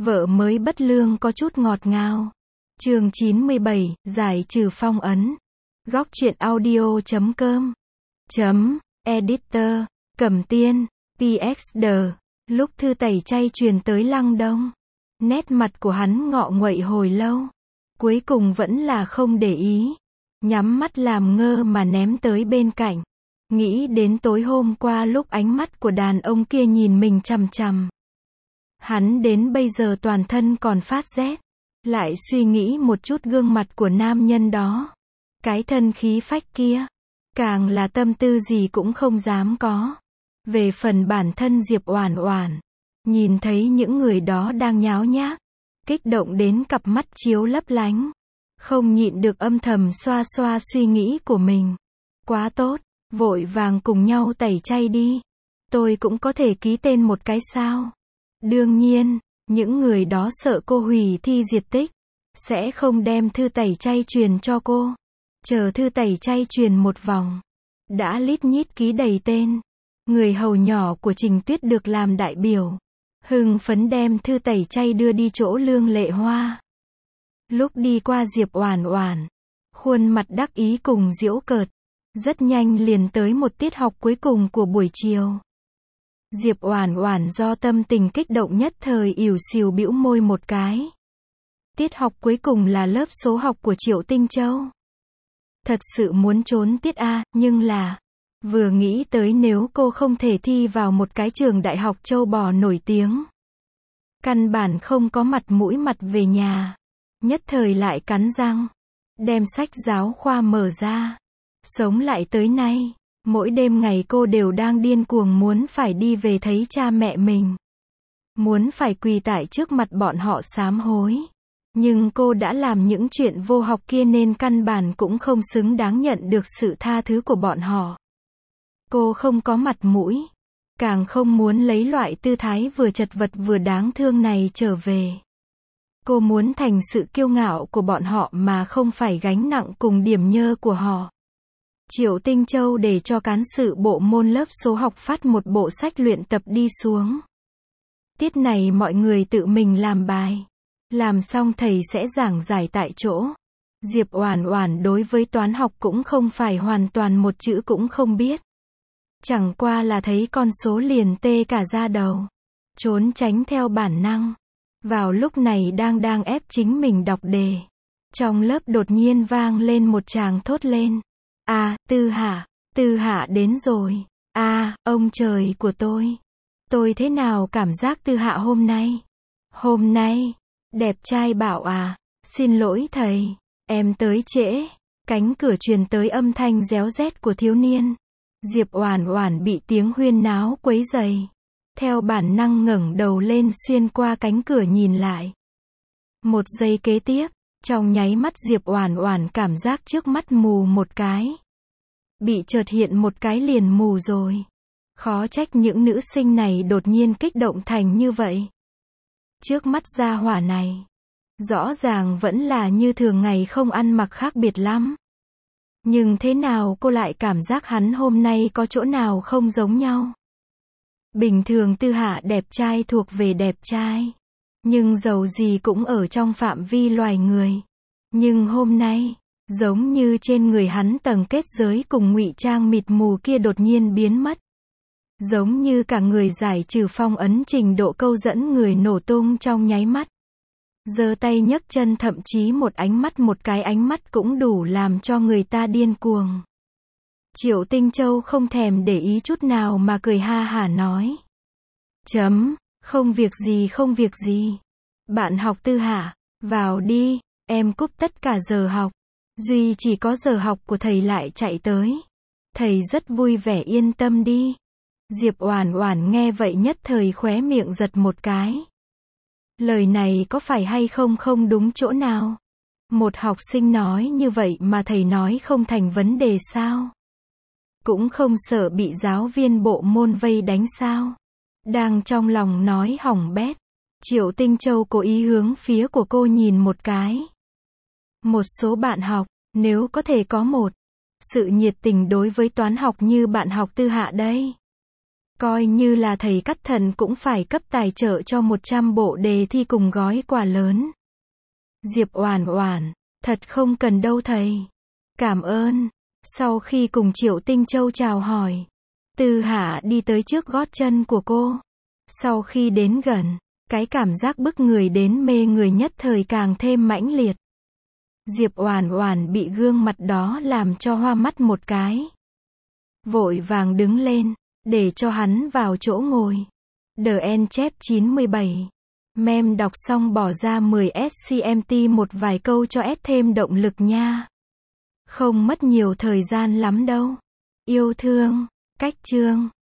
Vợ mới bất lương có chút ngọt ngào. Chương 97, giải trừ phong ấn. Góc truyện audio.com Editor, Cẩm Tiên, PXD. Lúc thư tẩy chay truyền tới Lăng Đông, nét mặt của hắn ngọ nguậy hồi lâu. Cuối cùng vẫn là không để ý. Nhắm mắt làm ngơ mà ném tới bên cạnh. Nghĩ đến tối hôm qua lúc ánh mắt của đàn ông kia nhìn mình chằm chằm. Hắn đến bây giờ toàn thân còn phát rét. Lại suy nghĩ một chút gương mặt của nam nhân đó. Cái thân khí phách kia. Càng là tâm tư gì cũng không dám có. Về phần bản thân Diệp Oản Oản, nhìn thấy những người đó đang nháo nhác, kích động đến cặp mắt chiếu lấp lánh. Không nhịn được âm thầm xoa xoa suy nghĩ của mình. Quá tốt, vội vàng cùng nhau tẩy chay đi. Tôi cũng có thể ký tên một cái sao? Đương nhiên, những người đó sợ cô hủy thi diệt tích, sẽ không đem thư tẩy chay truyền cho cô. Chờ thư tẩy chay truyền một vòng, đã lít nhít ký đầy tên. Người hầu nhỏ của Trình Tuyết được làm đại biểu, hưng phấn đem thư tẩy chay đưa đi chỗ Lương Lệ Hoa. Lúc đi qua Diệp Oản Oản, khuôn mặt đắc ý cùng giễu cợt. Rất nhanh liền tới một tiết học cuối cùng của buổi chiều. Diệp Oản Oản do tâm tình kích động nhất thời ỉu xìu bĩu môi một cái. Tiết học cuối cùng là lớp số học của Triệu Tinh Châu. Thật sự muốn trốn tiết A, nhưng là, vừa nghĩ tới nếu cô không thể thi vào một cái trường đại học châu bò nổi tiếng, căn bản không có mặt mũi mặt về nhà. Nhất thời lại cắn răng, đem sách giáo khoa mở ra. Sống lại tới nay, mỗi đêm ngày cô đều đang điên cuồng muốn phải đi về thấy cha mẹ mình. Muốn phải quỳ tại trước mặt bọn họ sám hối. Nhưng cô đã làm những chuyện vô học kia nên căn bản cũng không xứng đáng nhận được sự tha thứ của bọn họ. Cô không có mặt mũi, càng không muốn lấy loại tư thái vừa chật vật vừa đáng thương này trở về. Cô muốn thành sự kiêu ngạo của bọn họ mà không phải gánh nặng cùng điểm nhơ của họ. Triệu Tinh Châu để cho cán sự bộ môn lớp số học phát một bộ sách luyện tập đi xuống. Tiết này mọi người tự mình làm bài. Làm xong thầy sẽ giảng giải tại chỗ. Diệp Oản Oản đối với toán học cũng không phải hoàn toàn một chữ cũng không biết. Chẳng qua là thấy con số liền tê cả da đầu. Trốn tránh theo bản năng. Vào lúc này đang ép chính mình đọc đề. Trong lớp đột nhiên vang lên một tràng thốt lên. Tư Hạ đến rồi. Ông trời của tôi thế nào cảm giác Tư Hạ hôm nay, đẹp trai bảo xin lỗi thầy, em tới trễ. Cánh cửa truyền tới âm thanh réo rét của thiếu niên. Diệp Oản Oản bị tiếng huyên náo quấy rầy. Theo bản năng ngẩng đầu lên xuyên qua cánh cửa nhìn lại. Một giây kế tiếp, trong nháy mắt Diệp Oản Oản cảm giác trước mắt mù một cái. Bị chợt hiện một cái liền mù rồi. Khó trách những nữ sinh này đột nhiên kích động thành như vậy. Trước mắt gia hỏa này, rõ ràng vẫn là như thường ngày không ăn mặc khác biệt lắm. Nhưng thế nào cô lại cảm giác hắn hôm nay có chỗ nào không giống nhau? Bình thường Tư Hạ đẹp trai thuộc về đẹp trai. Nhưng dầu gì cũng ở trong phạm vi loài người. Nhưng hôm nay, giống như trên người hắn tầng kết giới cùng ngụy trang mịt mù kia đột nhiên biến mất. Giống như cả người giải trừ phong ấn trình độ câu dẫn người nổ tung trong nháy mắt. Giơ tay nhấc chân thậm chí một cái ánh mắt cũng đủ làm cho người ta điên cuồng. Triệu Tinh Châu không thèm để ý chút nào mà cười ha hả nói. Không việc gì. Bạn học Tư Hạ, vào đi, em cúp tất cả giờ học. Duy chỉ có giờ học của thầy lại chạy tới. Thầy rất vui vẻ yên tâm đi. Diệp Oản Oản nghe vậy nhất thời khóe miệng giật một cái. Lời này có phải hay không đúng chỗ nào? Một học sinh nói như vậy mà thầy nói không thành vấn đề sao? Cũng không sợ bị giáo viên bộ môn vây đánh sao? Đang trong lòng nói hỏng bét. Triệu Tinh Châu cố ý hướng phía của cô nhìn một cái. Một số bạn học, nếu có thể có một sự nhiệt tình đối với toán học như bạn học Tư Hạ đây. Coi như là thầy cắt thận cũng phải cấp tài trợ cho 100 bộ đề thi cùng gói quà lớn. Diệp Oản Oản, thật không cần đâu thầy. Cảm ơn. Sau khi cùng Triệu Tinh Châu chào hỏi, Tư Hạ đi tới trước gót chân của cô. Sau khi đến gần, cái cảm giác bức người đến mê người nhất thời càng thêm mãnh liệt. Diệp Oản Oản bị gương mặt đó làm cho hoa mắt một cái. Vội vàng đứng lên, để cho hắn vào chỗ ngồi. DN chép 97. Mem đọc xong bỏ ra 10 SCMT một vài câu cho S thêm động lực nha. Không mất nhiều thời gian lắm đâu. Yêu thương. Cách chương